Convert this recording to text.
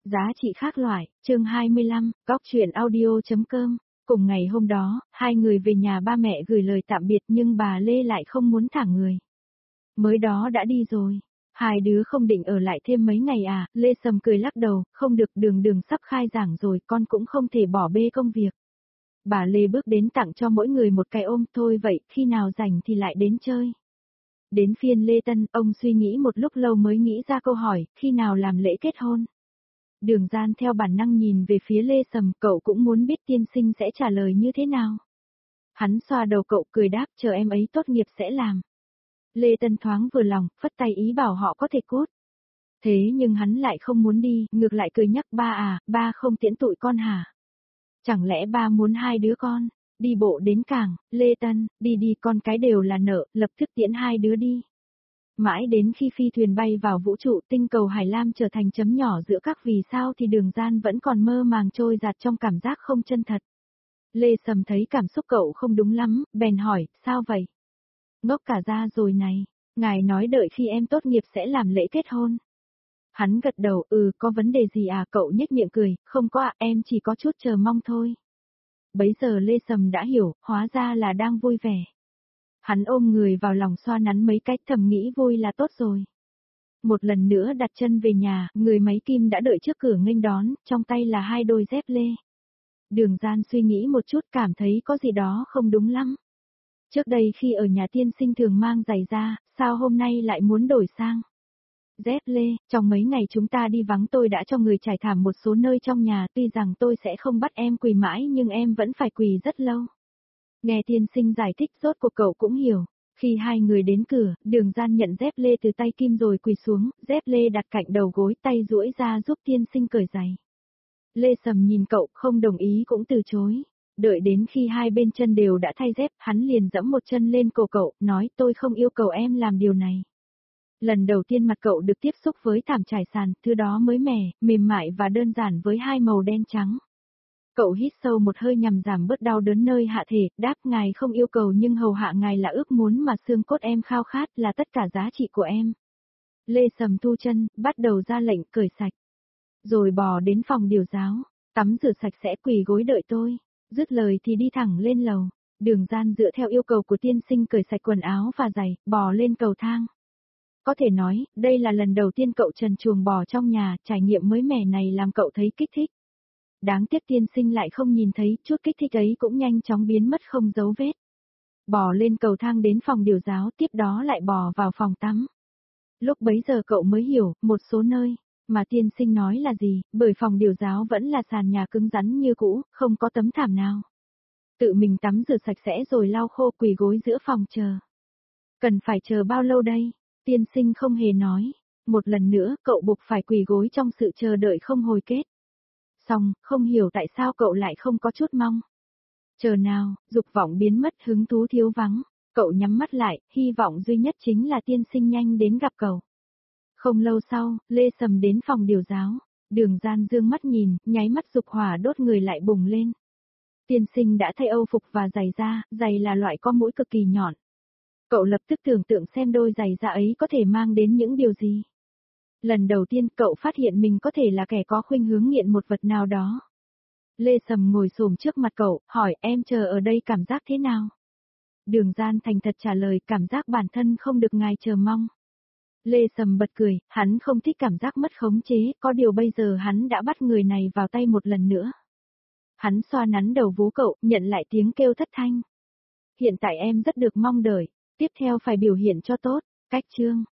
Giá trị khác loại, chương 25, Góc truyện audio.com. Cùng ngày hôm đó, hai người về nhà ba mẹ gửi lời tạm biệt nhưng bà Lê lại không muốn thả người. Mới đó đã đi rồi. Hai đứa không định ở lại thêm mấy ngày à? Lê Sầm cười lắc đầu, không được, đường sắp khai giảng rồi, con cũng không thể bỏ bê công việc. Bà Lê bước đến tặng cho mỗi người một cái ôm, thôi vậy, khi nào rảnh thì lại đến chơi. Đến phiên Lê Tân, ông suy nghĩ một lúc lâu mới nghĩ ra câu hỏi, khi nào làm lễ kết hôn? Đường Gian theo bản năng nhìn về phía Lê Sầm, cậu cũng muốn biết tiên sinh sẽ trả lời như thế nào. Hắn xoa đầu cậu cười đáp, chờ em ấy tốt nghiệp sẽ làm. Lê Tân thoáng vừa lòng, phất tay ý bảo họ có thể cút. Thế nhưng hắn lại không muốn đi, ngược lại cười nhắc, ba không tiễn tụi con hả? Chẳng lẽ ba muốn hai đứa con đi bộ đến cảng? Lê Tân, đi con cái đều là nợ, lập tức tiễn hai đứa đi. Mãi đến khi phi thuyền bay vào vũ trụ, tinh cầu Hải Lam trở thành chấm nhỏ giữa các vì sao thì Đường Gian vẫn còn mơ màng trôi dạt trong cảm giác không chân thật. Lê Sầm thấy cảm xúc cậu không đúng lắm, bèn hỏi, sao vậy? Ngốc cả ra rồi này, ngài nói đợi khi em tốt nghiệp sẽ làm lễ kết hôn. Hắn gật đầu, có vấn đề gì à? Cậu nhếch miệng cười, không có ạ, em chỉ có chút chờ mong thôi. Bấy giờ Lê Sầm đã hiểu, hóa ra là đang vui vẻ. Hắn ôm người vào lòng xoa nắn mấy cách, thầm nghĩ vui là tốt rồi. Một lần nữa đặt chân về nhà, người máy kim đã đợi trước cửa nghênh đón, trong tay là hai đôi dép lê. Đường Gian suy nghĩ một chút, cảm thấy có gì đó không đúng lắm. Trước đây khi ở nhà tiên sinh thường mang giày ra, sao hôm nay lại muốn đổi sang dép lê? Trong mấy ngày chúng ta đi vắng tôi đã cho người trải thảm một số nơi trong nhà, tuy rằng tôi sẽ không bắt em quỳ mãi nhưng em vẫn phải quỳ rất lâu. Nghe tiên sinh giải thích rốt cuộc cậu cũng hiểu. Khi hai người đến cửa, Đường Gian nhận dép lê từ tay Kim rồi quỳ xuống, dép lê đặt cạnh đầu gối, tay duỗi ra giúp tiên sinh cởi giày. Lê Sầm nhìn cậu, không đồng ý cũng từ chối. Đợi đến khi hai bên chân đều đã thay dép, hắn liền giẫm một chân lên cổ cậu, nói tôi không yêu cầu em làm điều này. Lần đầu tiên mặt cậu được tiếp xúc với thảm trải sàn, thứ đó mới mẻ, mềm mại và đơn giản với hai màu đen trắng. Cậu hít sâu một hơi nhằm giảm bớt đau đớn nơi hạ thể, đáp, ngài không yêu cầu nhưng hầu hạ ngài là ước muốn mà xương cốt em khao khát, là tất cả giá trị của em. Lê Sầm thu chân, bắt đầu ra lệnh cởi sạch. Rồi bò đến phòng điều giáo, tắm rửa sạch sẽ, quỳ gối đợi tôi. Dứt lời thì đi thẳng lên lầu. Đường Gian dựa theo yêu cầu của tiên sinh cởi sạch quần áo và giày, bò lên cầu thang. Có thể nói, đây là lần đầu tiên cậu trần truồng bò trong nhà, trải nghiệm mới mẻ này làm cậu thấy kích thích. Đáng tiếc tiên sinh lại không nhìn thấy, chút kích thích ấy cũng nhanh chóng biến mất không dấu vết. Bò lên cầu thang đến phòng điều giáo, tiếp đó lại bò vào phòng tắm. Lúc bấy giờ cậu mới hiểu, một số nơi mà tiên sinh nói là gì, bởi phòng điều giáo vẫn là sàn nhà cứng rắn như cũ, không có tấm thảm nào. Tự mình tắm rửa sạch sẽ rồi lau khô, quỳ gối giữa phòng chờ. Cần phải chờ bao lâu đây? Tiên sinh không hề nói. Một lần nữa, cậu buộc phải quỳ gối trong sự chờ đợi không hồi kết. Xong, không hiểu tại sao cậu lại không có chút mong chờ nào, dục vọng biến mất, hứng thú thiếu vắng. Cậu nhắm mắt lại, hy vọng duy nhất chính là tiên sinh nhanh đến gặp cậu. Không lâu sau, Lê Sầm đến phòng điều giáo. Đường Gian dương mắt nhìn, nháy mắt dục hỏa đốt người lại bùng lên. Tiên sinh đã thay âu phục và giày da, giày là loại có mũi cực kỳ nhọn. Cậu lập tức tưởng tượng xem đôi giày da ấy có thể mang đến những điều gì. Lần đầu tiên cậu phát hiện mình có thể là kẻ có khuynh hướng nghiện một vật nào đó. Lê Sầm ngồi xổm trước mặt cậu, hỏi em chờ ở đây cảm giác thế nào? Đường Gian thành thật trả lời, cảm giác bản thân không được ngài chờ mong. Lê Sầm bật cười, hắn không thích cảm giác mất khống chế, có điều bây giờ hắn đã bắt người này vào tay một lần nữa. Hắn xoa nắn đầu vú cậu, nhận lại tiếng kêu thất thanh. Hiện tại em rất được mong đợi, tiếp theo phải biểu hiện cho tốt, cách chương.